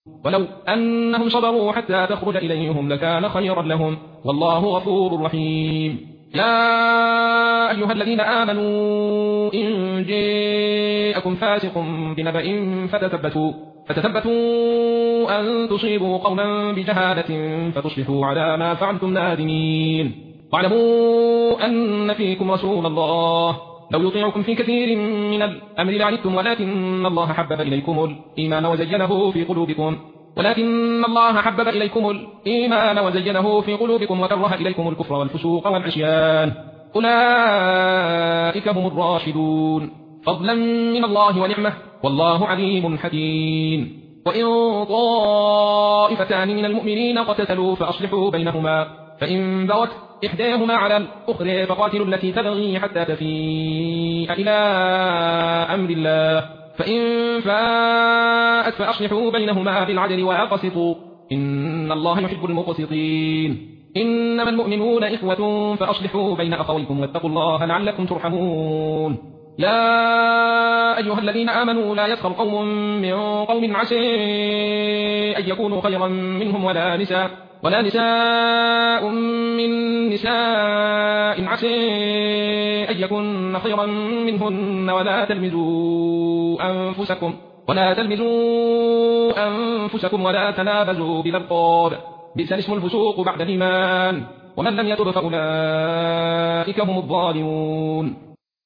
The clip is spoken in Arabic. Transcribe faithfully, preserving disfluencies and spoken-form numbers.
ولو أنهم صبروا حتى تخرج إليهم لكان خيرا لهم والله غفور رحيم. يا أيها الذين آمنوا إن جاءكم فاسق بنبأ فتثبتوا فتثبتوا أن تصيبوا قوما بجهالة فتصبحوا على ما فعلتم نادمين. واعلموا أن فيكم رسول الله لو يطيعكم في كثير من الأمر لعنتم ولكن الله حبب إليكم الإيمان وزينه في قلوبكم ولكن الله حبب إليكم الإيمان وزينه في قلوبكم وكره إليكم الكفر والفسوق والعصيان أولئك هم الراشدون فضلا من الله ونعمه والله عليم حكيم. وإن طائفتان من المؤمنين اقتتلوا فأصلحوا بينهما فإن بغت إحداهما على الأخرى فقاتلوا التي تبغي حتى تفيء إلى أمر الله فإن فاءت فأصلحوا بينهما بالعدل وأقسطوا إن الله يحب المقسطين. إنما المؤمنون إخوة فأصلحوا بين أخويكم واتقوا الله لعلكم ترحمون. يا أيها الذين آمنوا لا يسخر قوم من قوم عسى أن يكونوا خيرا منهم ولا نساء ولا نساء من نساء عسى أن يكن خيرا منهن ولا تلمزوا أنفسكم ولا تلمزوا أنفسكم ولا تنابزوا بالألقاب بئس الاسم الفسوق بعد الإيمان ومن لم يتب فأولئك هم الظالمون.